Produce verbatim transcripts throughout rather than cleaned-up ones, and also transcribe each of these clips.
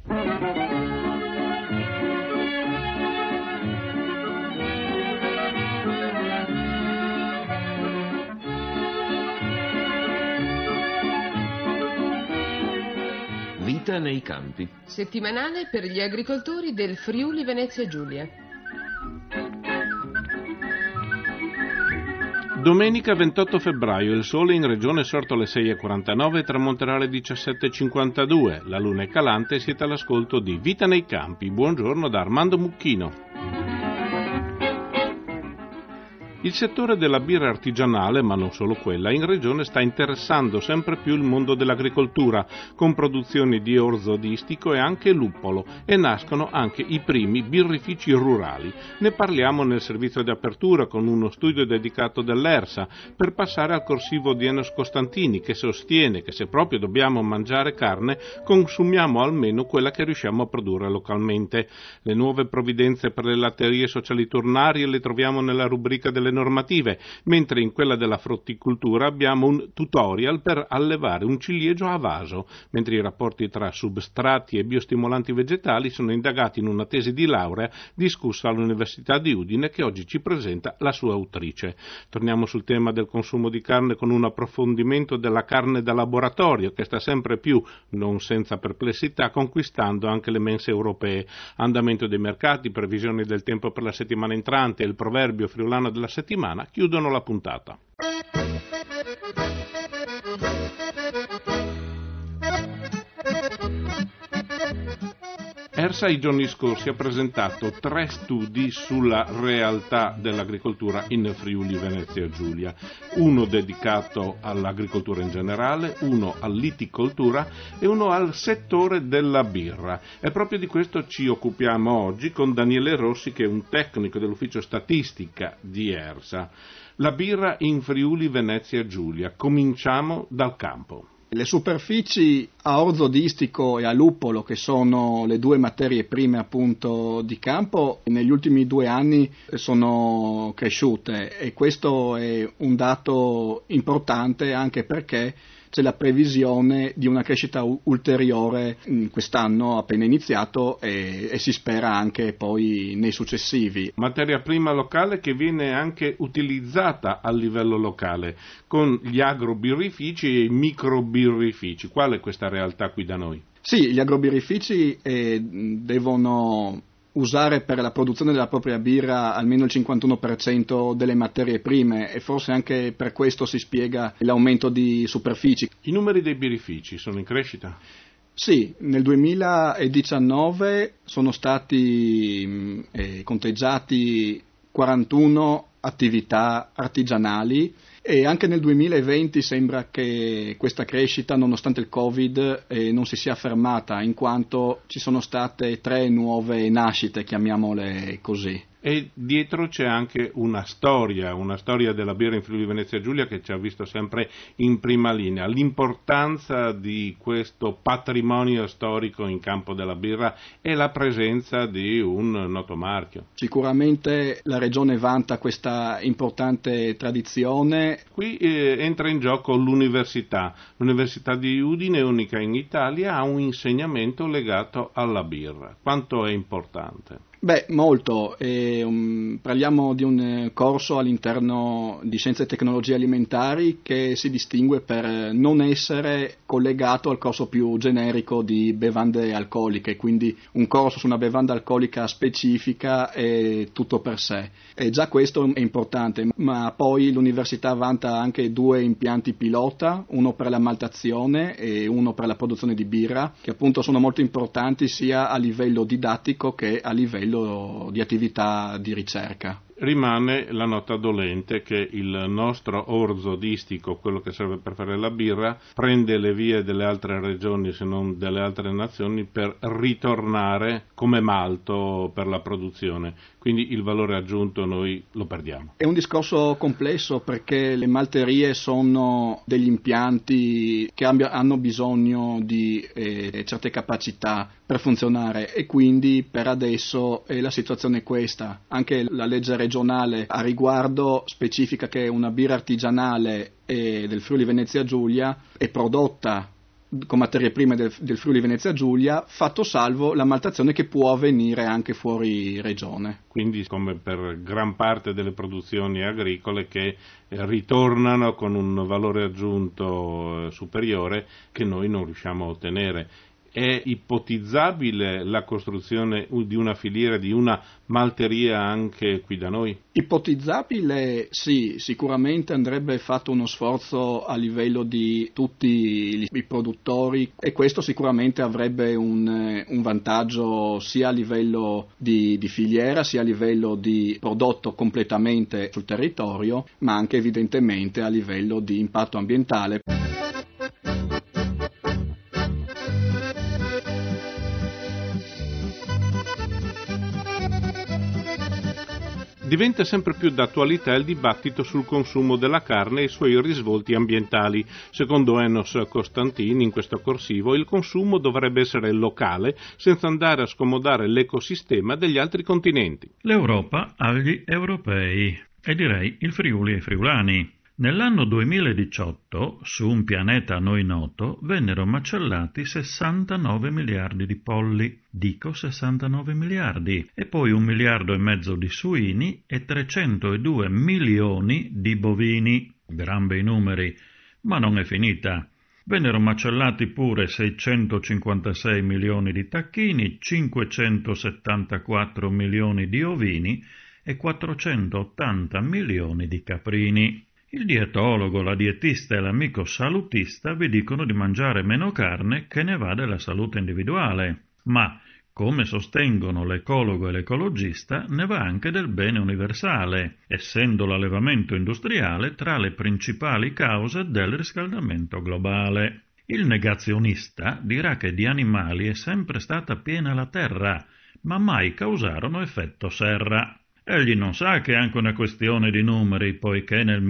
Vita nei campi. Settimanale per gli agricoltori del Friuli Venezia Giulia. Domenica ventotto febbraio, il sole in regione è sorto alle sei e quarantanove e tramonterà alle diciassette e cinquantadue. La luna è calante e siete all'ascolto di Vita nei campi. Buongiorno da Armando Mucchino. Il settore della birra artigianale, ma non solo quella, in regione sta interessando sempre più il mondo dell'agricoltura, con produzioni di orzo distico e anche luppolo, e nascono anche i primi birrifici rurali. Ne parliamo nel servizio di apertura con uno studio dedicato dell'ERSA, per passare al corsivo di Enos Costantini, che sostiene che se proprio dobbiamo mangiare carne, consumiamo almeno quella che riusciamo a produrre localmente. Le nuove provvidenze per le latterie socialiturnarie le troviamo nella rubrica delle normative, mentre in quella della frutticoltura abbiamo un tutorial per allevare un ciliegio a vaso, mentre i rapporti tra substrati e biostimolanti vegetali sono indagati in una tesi di laurea discussa all'Università di Udine, che oggi ci presenta la sua autrice. Torniamo sul tema del consumo di carne con un approfondimento della carne da laboratorio, che sta sempre più, non senza perplessità, conquistando anche le mense europee. Andamento dei mercati, previsioni del tempo per la settimana entrante e il proverbio friulano della settimana chiudono la puntata. ERSA i giorni scorsi ha presentato tre studi sulla realtà dell'agricoltura in Friuli Venezia Giulia, uno dedicato all'agricoltura in generale, uno all'iticoltura e uno al settore della birra. E proprio di questo ci occupiamo oggi con Daniele Rossi, che è un tecnico dell'ufficio statistica di ERSA. La birra in Friuli Venezia Giulia. Cominciamo dal campo. Le superfici a orzo distico e a luppolo, che sono le due materie prime appunto di campo, negli ultimi due anni sono cresciute, e questo è un dato importante anche perché c'è la previsione di una crescita ulteriore in quest'anno appena iniziato e, e si spera anche poi nei successivi. Materia prima locale che viene anche utilizzata a livello locale con gli agrobirrifici e i microbirrifici. Qual è questa realtà qui da noi? Sì, gli agrobirrifici eh, devono usare per la produzione della propria birra almeno il cinquantuno per cento delle materie prime, e forse anche per questo si spiega l'aumento di superfici. I numeri dei birrifici sono in crescita? Sì, nel duemiladiciannove sono stati eh, conteggiati quarantuno attività artigianali, e anche nel duemilaventi sembra che questa crescita, nonostante il Covid, eh, non si sia fermata, in quanto ci sono state tre nuove nascite, chiamiamole così. E dietro c'è anche una storia, una storia della birra in Friuli Venezia Giulia che ci ha visto sempre in prima linea. L'importanza di questo patrimonio storico in campo della birra e la presenza di un noto marchio. Sicuramente la regione vanta questa importante tradizione. Qui eh, entra in gioco l'università. L'Università di Udine, unica in Italia, ha un insegnamento legato alla birra. Quanto è importante? Beh, molto. Eh, um, parliamo di un corso all'interno di Scienze e Tecnologie Alimentari che si distingue per non essere collegato al corso più generico di bevande alcoliche, quindi un corso su una bevanda alcolica specifica è tutto per sé. E già questo è importante, ma poi l'università vanta anche due impianti pilota, uno per la maltazione e uno per la produzione di birra, che appunto sono molto importanti sia a livello didattico che a livello di attività di ricerca. Rimane la nota dolente che il nostro orzo distico, quello che serve per fare la birra, prende le vie delle altre regioni, se non delle altre nazioni, per ritornare come malto per la produzione. Quindi il valore aggiunto noi lo perdiamo. È un discorso complesso perché le malterie sono degli impianti che hanno bisogno di eh, certe capacità per funzionare, e quindi per adesso eh, la situazione è questa. Anche la legge regionale a riguardo specifica che una birra artigianale eh, del Friuli Venezia Giulia è prodotta con materie prime del, del Friuli Venezia Giulia, fatto salvo la maltazione che può avvenire anche fuori regione. Quindi, come per gran parte delle produzioni agricole che ritornano con un valore aggiunto superiore che noi non riusciamo a ottenere. È ipotizzabile la costruzione di una filiera, di una malteria anche qui da noi? Ipotizzabile sì, sicuramente andrebbe fatto uno sforzo a livello di tutti i produttori e questo sicuramente avrebbe un, un vantaggio sia a livello di, di filiera, sia a livello di prodotto completamente sul territorio, ma anche evidentemente a livello di impatto ambientale. Diventa sempre più d'attualità il dibattito sul consumo della carne e i suoi risvolti ambientali. Secondo Enos Costantini, in questo corsivo, il consumo dovrebbe essere locale, senza andare a scomodare l'ecosistema degli altri continenti. L'Europa agli europei, e direi il Friuli ai friulani. Nell'anno duemiladiciotto, su un pianeta a noi noto, vennero macellati sessantanove miliardi di polli, dico sessantanove miliardi, e poi un miliardo e mezzo di suini e trecentodue milioni di bovini. Gran bei numeri, ma non è finita. Vennero macellati pure seicentocinquantasei milioni di tacchini, cinquecentosettantaquattro milioni di ovini e quattrocentottanta milioni di caprini. Il dietologo, la dietista e l'amico salutista vi dicono di mangiare meno carne che ne va della salute individuale, ma, come sostengono l'ecologo e l'ecologista, ne va anche del bene universale, essendo l'allevamento industriale tra le principali cause del riscaldamento globale. Il negazionista dirà che di animali è sempre stata piena la terra, ma mai causarono effetto serra. Egli non sa che è anche una questione di numeri, poiché nel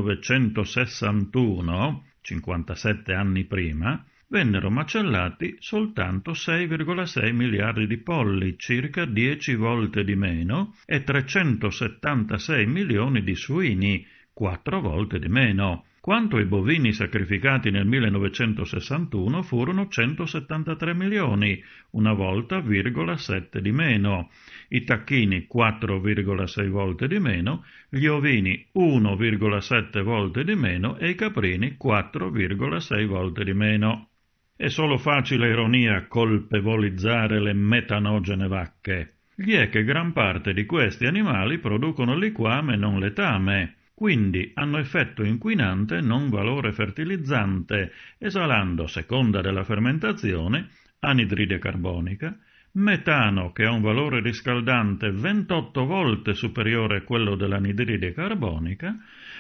millenovecentosessantuno, cinquantasette anni prima, vennero macellati soltanto sei virgola sei miliardi di polli, circa dieci volte di meno, e trecentosettantasei milioni di suini, quattro volte di meno. Quanto ai bovini sacrificati nel millenovecentosessantuno furono centosettantatré milioni, una volta virgola sette di meno, i tacchini quattro virgola sei volte di meno, gli ovini uno virgola sette volte di meno e i caprini quattro virgola sei volte di meno. È solo facile ironia colpevolizzare le metanogene vacche. Gli è che gran parte di questi animali producono liquame e non letame, quindi hanno effetto inquinante non valore fertilizzante, esalando, a seconda della fermentazione, anidride carbonica, metano che ha un valore riscaldante ventotto volte superiore a quello dell'anidride carbonica,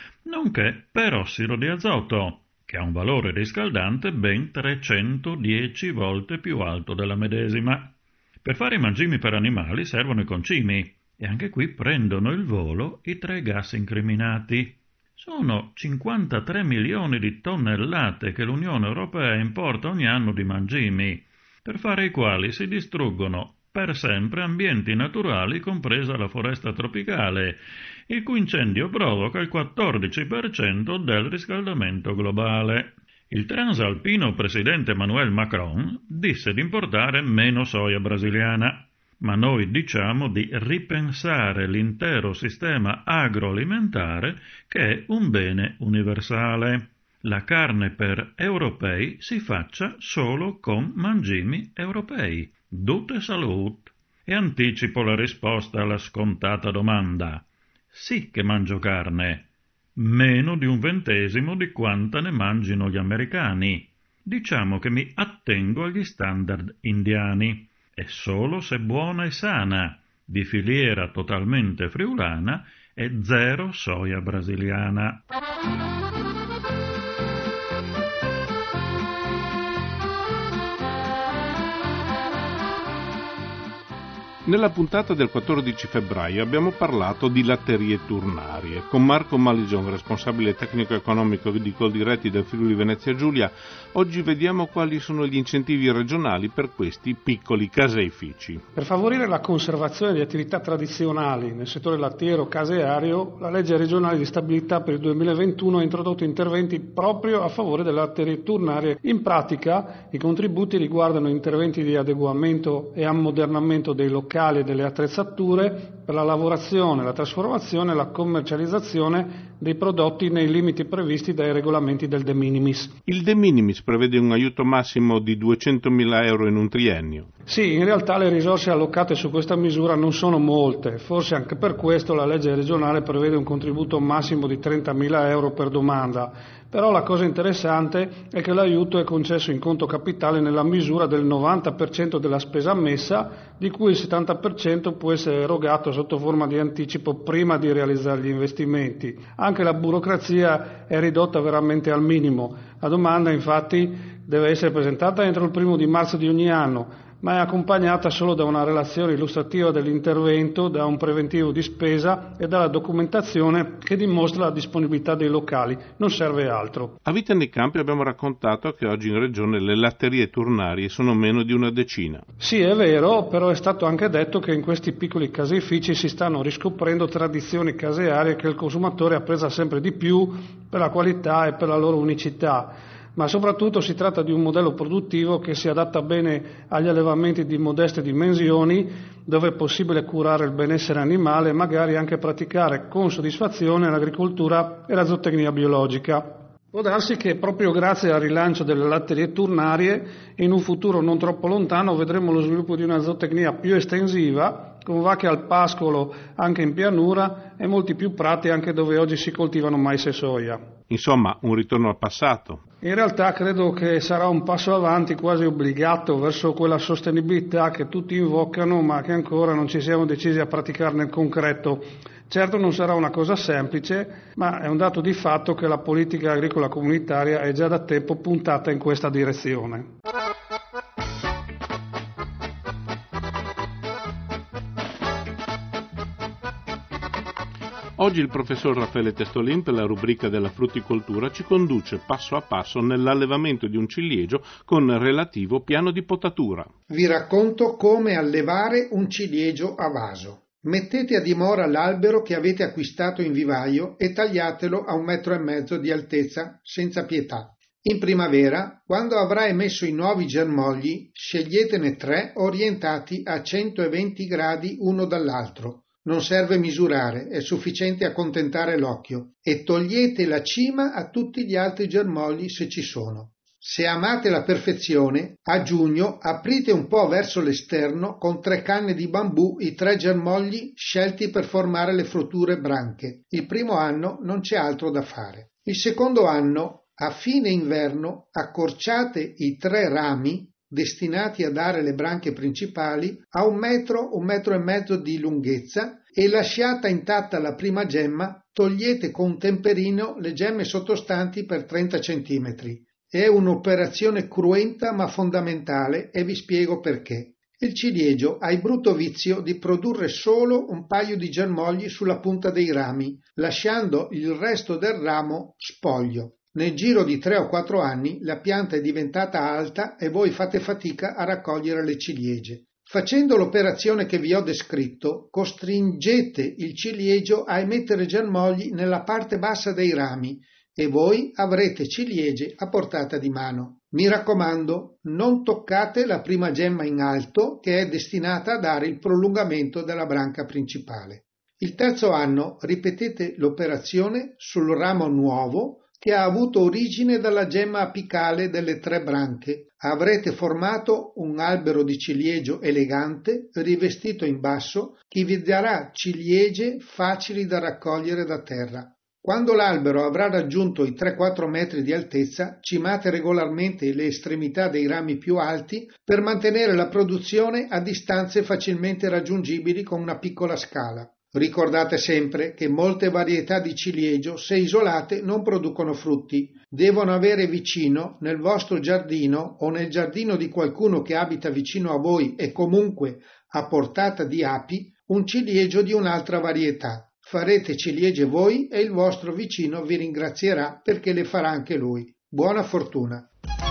nonché perossido di azoto, che ha un valore riscaldante ben trecentodieci volte più alto della medesima. Per fare i mangimi per animali servono i concimi, e anche qui prendono il volo i tre gas incriminati. Sono cinquantatré milioni di tonnellate che l'Unione Europea importa ogni anno di mangimi, per fare i quali si distruggono per sempre ambienti naturali, compresa la foresta tropicale, il cui incendio provoca il quattordici per cento del riscaldamento globale. Il transalpino presidente Emmanuel Macron disse di importare meno soia brasiliana, ma noi diciamo di ripensare l'intero sistema agroalimentare che è un bene universale. La carne per europei si faccia solo con mangimi europei. Dute salut. E anticipo la risposta alla scontata domanda. Sì che mangio carne, meno di un ventesimo di quanta ne mangino gli americani. Diciamo che mi attengo agli standard indiani. E solo se buona e sana, di filiera totalmente friulana e zero soia brasiliana. Nella puntata del quattordici febbraio abbiamo parlato di latterie turnarie. Con Marco Maligion, responsabile tecnico-economico di Coldiretti del Friuli Venezia Giulia, oggi vediamo quali sono gli incentivi regionali per questi piccoli caseifici. Per favorire la conservazione di attività tradizionali nel settore lattiero caseario, la legge regionale di stabilità per il duemilaventuno ha introdotto interventi proprio a favore delle latterie turnarie. In pratica, i contributi riguardano interventi di adeguamento e ammodernamento dei locali e delle attrezzature per la lavorazione, la trasformazione e la commercializzazione dei prodotti nei limiti previsti dai regolamenti del De Minimis. Il De Minimis prevede un aiuto massimo di duecentomila euro in un triennio. Sì, in realtà le risorse allocate su questa misura non sono molte, forse anche per questo la legge regionale prevede un contributo massimo di trentamila euro per domanda, però la cosa interessante è che l'aiuto è concesso in conto capitale nella misura del novanta per cento della spesa ammessa, di cui il settanta per cento può essere erogato sotto forma di anticipo prima di realizzare gli investimenti. Anche la burocrazia è ridotta veramente al minimo. La domanda infatti deve essere presentata entro il primo di marzo di ogni anno, ma è accompagnata solo da una relazione illustrativa dell'intervento, da un preventivo di spesa e dalla documentazione che dimostra la disponibilità dei locali. Non serve altro. A Vita nei Campi abbiamo raccontato che oggi in regione le latterie turnarie sono meno di una decina. Sì, è vero, però è stato anche detto che in questi piccoli caseifici si stanno riscoprendo tradizioni casearie che il consumatore apprezza sempre di più per la qualità e per la loro unicità. Ma soprattutto si tratta di un modello produttivo che si adatta bene agli allevamenti di modeste dimensioni, dove è possibile curare il benessere animale e magari anche praticare con soddisfazione l'agricoltura e la zootecnia biologica. Può darsi che proprio grazie al rilancio delle latterie turnarie, in un futuro non troppo lontano vedremo lo sviluppo di una zootecnia più estensiva, con vacche al pascolo anche in pianura e molti più prati anche dove oggi si coltivano mais e soia. Insomma, un ritorno al passato. In realtà credo che sarà un passo avanti quasi obbligato verso quella sostenibilità che tutti invocano ma che ancora non ci siamo decisi a praticare nel concreto. Certo non sarà una cosa semplice, ma è un dato di fatto che la politica agricola comunitaria è già da tempo puntata in questa direzione. Oggi il professor Raffaele Testolin, per la rubrica della frutticoltura, ci conduce passo a passo nell'allevamento di un ciliegio con relativo piano di potatura. Vi racconto come allevare un ciliegio a vaso. Mettete a dimora l'albero che avete acquistato in vivaio e tagliatelo a un metro e mezzo di altezza, senza pietà. In primavera, quando avrà emesso i nuovi germogli, sceglietene tre orientati a centoventi gradi uno dall'altro. Non serve misurare, è sufficiente accontentare l'occhio, e togliete la cima a tutti gli altri germogli se ci sono. Se amate la perfezione, a giugno aprite un po' verso l'esterno con tre canne di bambù i tre germogli scelti per formare le frutture branche. Il primo anno non c'è altro da fare. Il secondo anno, a fine inverno, accorciate i tre rami destinati a dare le branche principali a un metro, un metro e mezzo di lunghezza e lasciata intatta la prima gemma, togliete con un temperino le gemme sottostanti per trenta centimetri. È un'operazione cruenta ma fondamentale e vi spiego perché. Il ciliegio ha il brutto vizio di produrre solo un paio di germogli sulla punta dei rami, lasciando il resto del ramo spoglio. Nel giro di tre o quattro anni la pianta è diventata alta e voi fate fatica a raccogliere le ciliegie. Facendo l'operazione che vi ho descritto, costringete il ciliegio a emettere germogli nella parte bassa dei rami e voi avrete ciliegie a portata di mano. Mi raccomando, non toccate la prima gemma in alto che è destinata a dare il prolungamento della branca principale. Il terzo anno ripetete l'operazione sul ramo nuovo che ha avuto origine dalla gemma apicale delle tre branche. Avrete formato un albero di ciliegio elegante, rivestito in basso, che vi darà ciliegie facili da raccogliere da terra. Quando l'albero avrà raggiunto i tre quattro metri di altezza, cimate regolarmente le estremità dei rami più alti per mantenere la produzione a distanze facilmente raggiungibili con una piccola scala. Ricordate sempre che molte varietà di ciliegio, se isolate, non producono frutti. Devono avere vicino, nel vostro giardino o nel giardino di qualcuno che abita vicino a voi e comunque a portata di api, un ciliegio di un'altra varietà. Farete ciliegie voi e il vostro vicino vi ringrazierà perché le farà anche lui. Buona fortuna!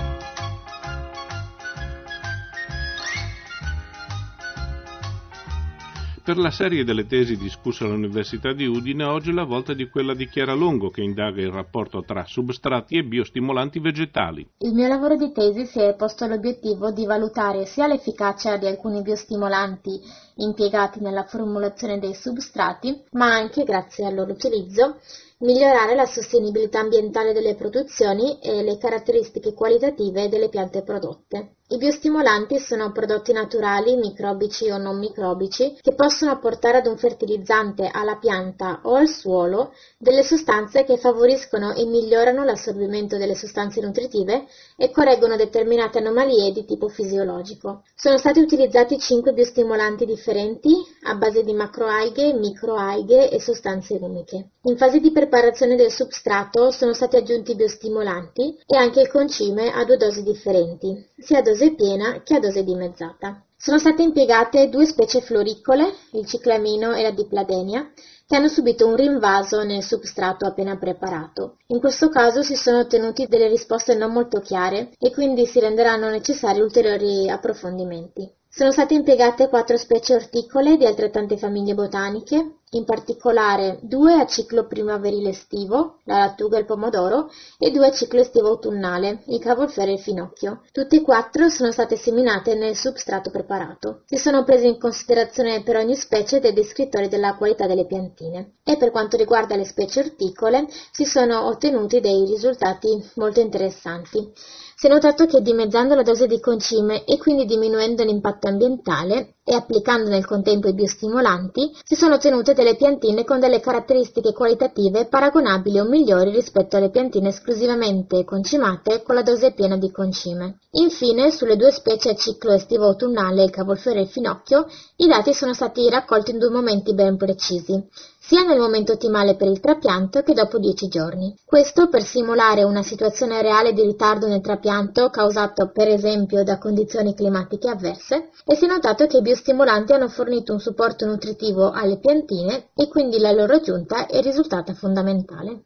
Per la serie delle tesi discusse all'Università di Udine, oggi è la volta di quella di Chiara Longo, che indaga il rapporto tra substrati e biostimolanti vegetali. Il mio lavoro di tesi si è posto l'obiettivo di valutare sia l'efficacia di alcuni biostimolanti impiegati nella formulazione dei substrati, ma anche, grazie al loro utilizzo, migliorare la sostenibilità ambientale delle produzioni e le caratteristiche qualitative delle piante prodotte. I biostimolanti sono prodotti naturali, microbici o non microbici, che possono apportare ad un fertilizzante, alla pianta o al suolo delle sostanze che favoriscono e migliorano l'assorbimento delle sostanze nutritive e correggono determinate anomalie di tipo fisiologico. Sono stati utilizzati cinque biostimolanti differenti a base di macroalghe, microalghe e sostanze umiche. In fase di preparazione del substrato sono stati aggiunti biostimolanti e anche il concime a due dosi differenti, sia a dose piena che a dose dimezzata. Sono state impiegate due specie floricole, il ciclamino e la dipladenia, che hanno subito un rinvaso nel substrato appena preparato. In questo caso si sono ottenuti delle risposte non molto chiare e quindi si renderanno necessari ulteriori approfondimenti. Sono state impiegate quattro specie orticole di altrettante famiglie botaniche, in particolare due a ciclo primaverile-estivo, la lattuga e il pomodoro, e due a ciclo estivo-autunnale, il cavolfiore e il finocchio. Tutte e quattro sono state seminate nel substrato preparato. Si sono prese in considerazione per ogni specie dei descrittori della qualità delle piantine. E per quanto riguarda le specie orticole, si sono ottenuti dei risultati molto interessanti. Si è notato che dimezzando la dose di concime e quindi diminuendo l'impatto ambientale e applicando nel contempo i biostimolanti, si sono ottenute delle piantine con delle caratteristiche qualitative paragonabili o migliori rispetto alle piantine esclusivamente concimate con la dose piena di concime. Infine, sulle due specie a ciclo estivo-autunnale, il cavolfiore e il finocchio, i dati sono stati raccolti in due momenti ben precisi, sia nel momento ottimale per il trapianto che dopo dieci giorni. Questo per simulare una situazione reale di ritardo nel trapianto causato per esempio da condizioni climatiche avverse, e si è notato che i biostimolanti hanno fornito un supporto nutritivo alle piantine e quindi la loro aggiunta è risultata fondamentale.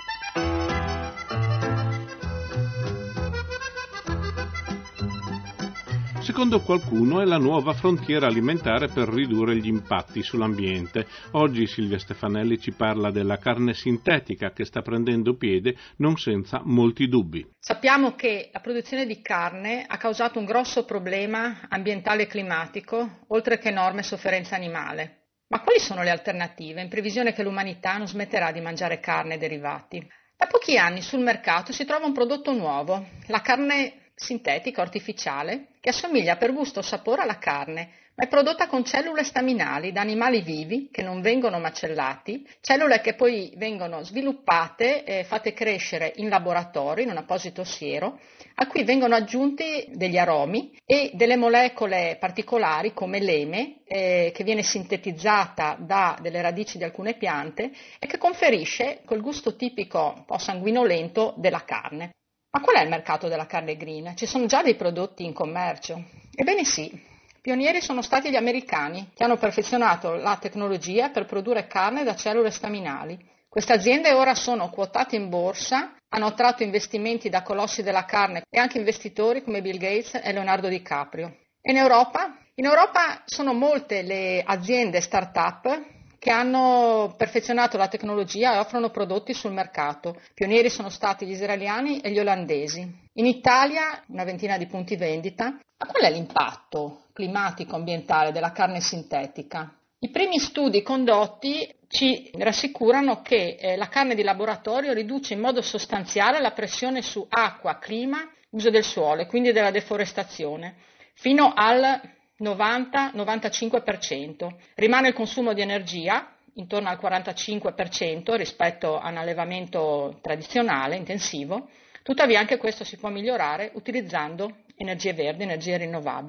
Secondo qualcuno è la nuova frontiera alimentare per ridurre gli impatti sull'ambiente. Oggi Silvia Stefanelli ci parla della carne sintetica che sta prendendo piede non senza molti dubbi. Sappiamo che la produzione di carne ha causato un grosso problema ambientale e climatico, oltre che enorme sofferenza animale. Ma quali sono le alternative in previsione che l'umanità non smetterà di mangiare carne e derivati? Da pochi anni sul mercato si trova un prodotto nuovo, la carne sintetica artificiale, che assomiglia per gusto o sapore alla carne, ma è prodotta con cellule staminali da animali vivi che non vengono macellati, cellule che poi vengono sviluppate e fatte crescere in laboratorio, in un apposito siero, a cui vengono aggiunti degli aromi e delle molecole particolari come l'eme, eh, che viene sintetizzata da delle radici di alcune piante e che conferisce quel gusto tipico un po' sanguinolento della carne. Ma qual è il mercato della carne green? Ci sono già dei prodotti in commercio? Ebbene sì, pionieri sono stati gli americani, che hanno perfezionato la tecnologia per produrre carne da cellule staminali. Queste aziende ora sono quotate in borsa, hanno attratto investimenti da colossi della carne e anche investitori come Bill Gates e Leonardo DiCaprio. E in Europa? In Europa sono molte le aziende start-up che hanno perfezionato la tecnologia e offrono prodotti sul mercato. Pionieri sono stati gli israeliani e gli olandesi. In Italia una ventina di punti vendita. Ma qual è l'impatto climatico-ambientale della carne sintetica? I primi studi condotti ci rassicurano che eh, la carne di laboratorio riduce in modo sostanziale la pressione su acqua, clima, uso del suolo e quindi della deforestazione, fino al novanta novantacinque per cento. Rimane il consumo di energia intorno al quarantacinque per cento rispetto a un allevamento tradizionale, intensivo, tuttavia anche questo si può migliorare utilizzando energie verdi, energie rinnovabili.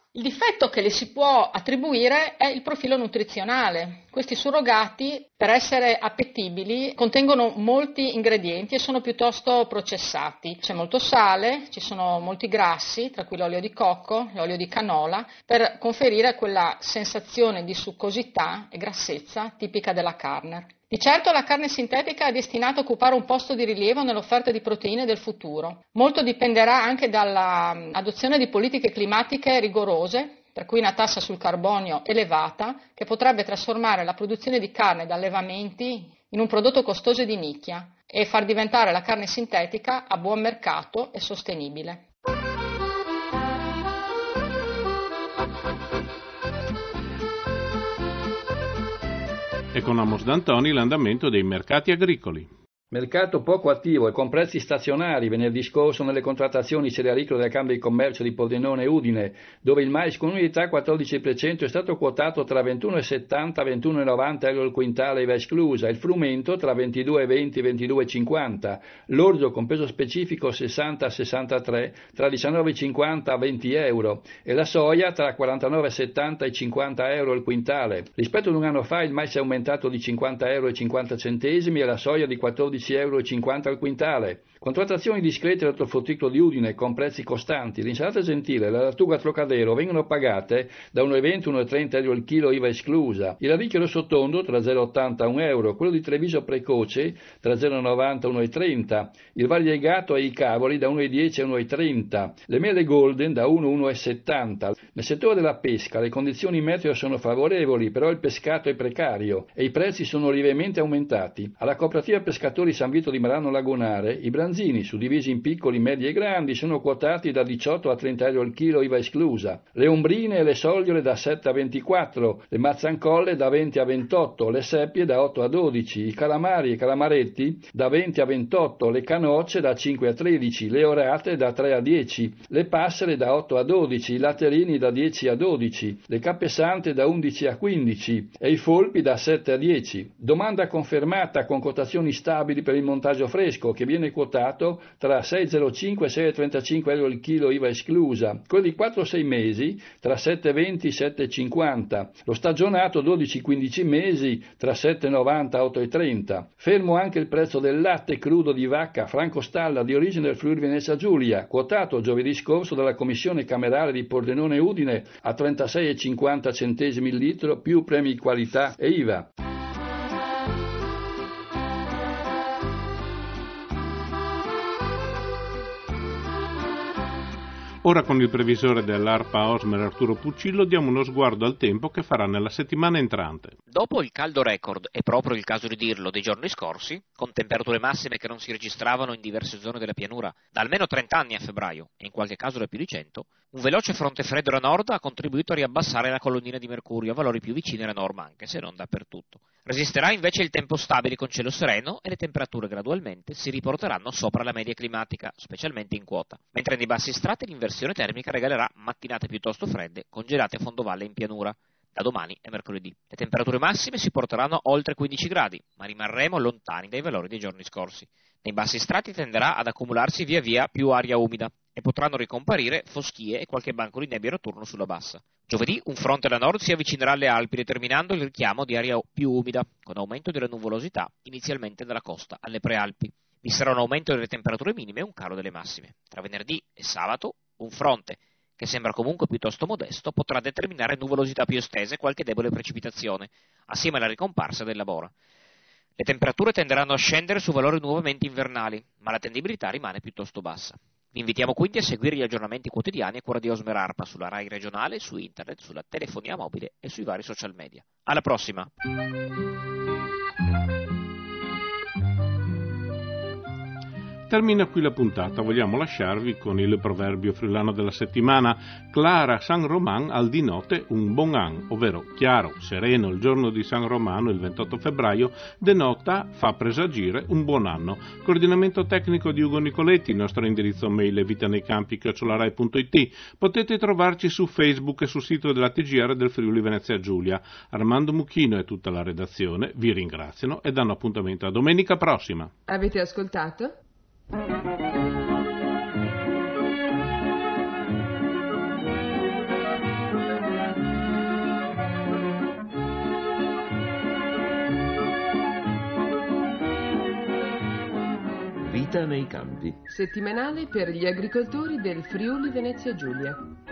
Il difetto che le si può attribuire è il profilo nutrizionale. Questi surrogati, per essere appetibili, contengono molti ingredienti e sono piuttosto processati. C'è molto sale, ci sono molti grassi, tra cui l'olio di cocco, l'olio di canola, per conferire quella sensazione di succosità e grassezza tipica della carne. Di certo la carne sintetica è destinata a occupare un posto di rilievo nell'offerta di proteine del futuro. Molto dipenderà anche dall'adozione di politiche climatiche rigorose, per cui una tassa sul carbonio elevata, che potrebbe trasformare la produzione di carne da allevamenti in un prodotto costoso e di nicchia e far diventare la carne sintetica a buon mercato e sostenibile. E con Amos D'Antoni l'andamento dei mercati agricoli. Mercato poco attivo e con prezzi stazionari venerdì scorso nelle contrattazioni cerealicole della Camera di Commercio di Pordenone e Udine, dove il mais con unità quattordici per cento è stato quotato tra ventuno virgola settanta e ventuno virgola novanta euro al quintale I V A esclusa, il frumento tra ventidue virgola venti e ventidue virgola cinquanta, l'orzo con peso specifico sessanta a sessantatré tra diciannove virgola cinquanta a venti euro e la soia tra quarantanove virgola settanta e cinquanta euro al quintale. Rispetto ad un anno fa il mais è aumentato di cinquanta euro e cinquanta centesimi e la soia di quattordici euro e cinquanta al quintale. Contrattazioni discrete dell'ortofrutticolo di Udine con prezzi costanti. L'insalata gentile e la lattuga Trocadero vengono pagate da uno virgola venti a uno virgola trenta euro al chilo I V A esclusa. Il radicchio rosso tondo tra zero virgola ottanta a un euro, quello di Treviso precoce tra zero virgola novanta a uno virgola trenta, il variegato e i cavoli da uno virgola dieci a uno virgola trenta, le mele golden da uno a uno virgola settanta. Nel settore della pesca le condizioni meteo sono favorevoli, però il pescato è precario e i prezzi sono lievemente aumentati. Alla cooperativa pescatori San Vito di Marano Lagonare i branzini, suddivisi in piccoli, medi e grandi, sono quotati da diciotto a trenta euro al chilo I V A esclusa, le ombrine e le sogliole da sette a ventiquattro, le mazzancolle da venti a ventotto, le seppie da otto a dodici, i calamari e calamaretti da venti a ventotto, le canocce da cinque a tredici, le orate da tre a dieci, le passere da otto a dodici, i latterini da dieci a dodici, le cappesante da undici a quindici e i folpi da sette a dieci. Domanda confermata con quotazioni stabili per il montaggio fresco, che viene quotato tra sei virgola zero cinque e sei virgola trentacinque euro al chilo I V A esclusa, quello di quattro sei mesi tra sette virgola venti e sette virgola cinquanta, lo stagionato dodici quindici mesi tra sette virgola novanta e otto virgola trenta. Fermo anche il prezzo del latte crudo di vacca Franco Stalla di origine del Friuli Venezia Giulia, quotato giovedì scorso dalla Commissione Camerale di Pordenone e Udine a trentasei virgola cinquanta centesimi il litro più premi qualità e I V A. Ora con il previsore dell'ARPA Osmer Arturo Puccillo diamo uno sguardo al tempo che farà nella settimana entrante. Dopo il caldo record, è proprio il caso di dirlo, dei giorni scorsi, con temperature massime che non si registravano in diverse zone della pianura da almeno trenta anni a febbraio, e in qualche caso da più di cento, un veloce fronte freddo da nord ha contribuito a riabbassare la colonnina di mercurio a valori più vicini alla norma, anche se non dappertutto. Resisterà invece il tempo stabile con cielo sereno e le temperature gradualmente si riporteranno sopra la media climatica, specialmente in quota, mentre nei bassi strati l'inversione termica regalerà mattinate piuttosto fredde, congelate a fondovalle in pianura. Da domani è mercoledì. Le temperature massime si porteranno oltre quindici gradi, ma rimarremo lontani dai valori dei giorni scorsi. Nei bassi strati tenderà ad accumularsi via via più aria umida e potranno ricomparire foschie e qualche banco di nebbia notturno sulla bassa. Giovedì un fronte da nord si avvicinerà alle Alpi determinando il richiamo di aria più umida, con aumento della nuvolosità inizialmente dalla costa alle prealpi. Vi sarà un aumento delle temperature minime e un calo delle massime. Tra venerdì e sabato un fronte, che sembra comunque piuttosto modesto, potrà determinare nuvolosità più estese e qualche debole precipitazione, assieme alla ricomparsa della bora. Le temperature tenderanno a scendere su valori nuovamente invernali, ma la tendibilità rimane piuttosto bassa. Vi invitiamo quindi a seguire gli aggiornamenti quotidiani a cura di Osmer ARPA sulla Rai regionale, su internet, sulla telefonia mobile e sui vari social media. Alla prossima! Termina qui la puntata, vogliamo lasciarvi con il proverbio friulano della settimana: Clara San Roman al di notte un bon an, ovvero chiaro, sereno il giorno di San Romano, il ventotto febbraio, denota, fa presagire un buon anno. Coordinamento tecnico di Ugo Nicoletti, il nostro indirizzo mail è vitaneicampi chiocciola rai punto it. Potete trovarci su Facebook e sul sito della T G R del Friuli Venezia Giulia. Armando Mucchino e tutta la redazione vi ringraziano e danno appuntamento a domenica prossima. Avete ascoltato? Vita nei campi. Settimanale per gli agricoltori del Friuli Venezia Giulia.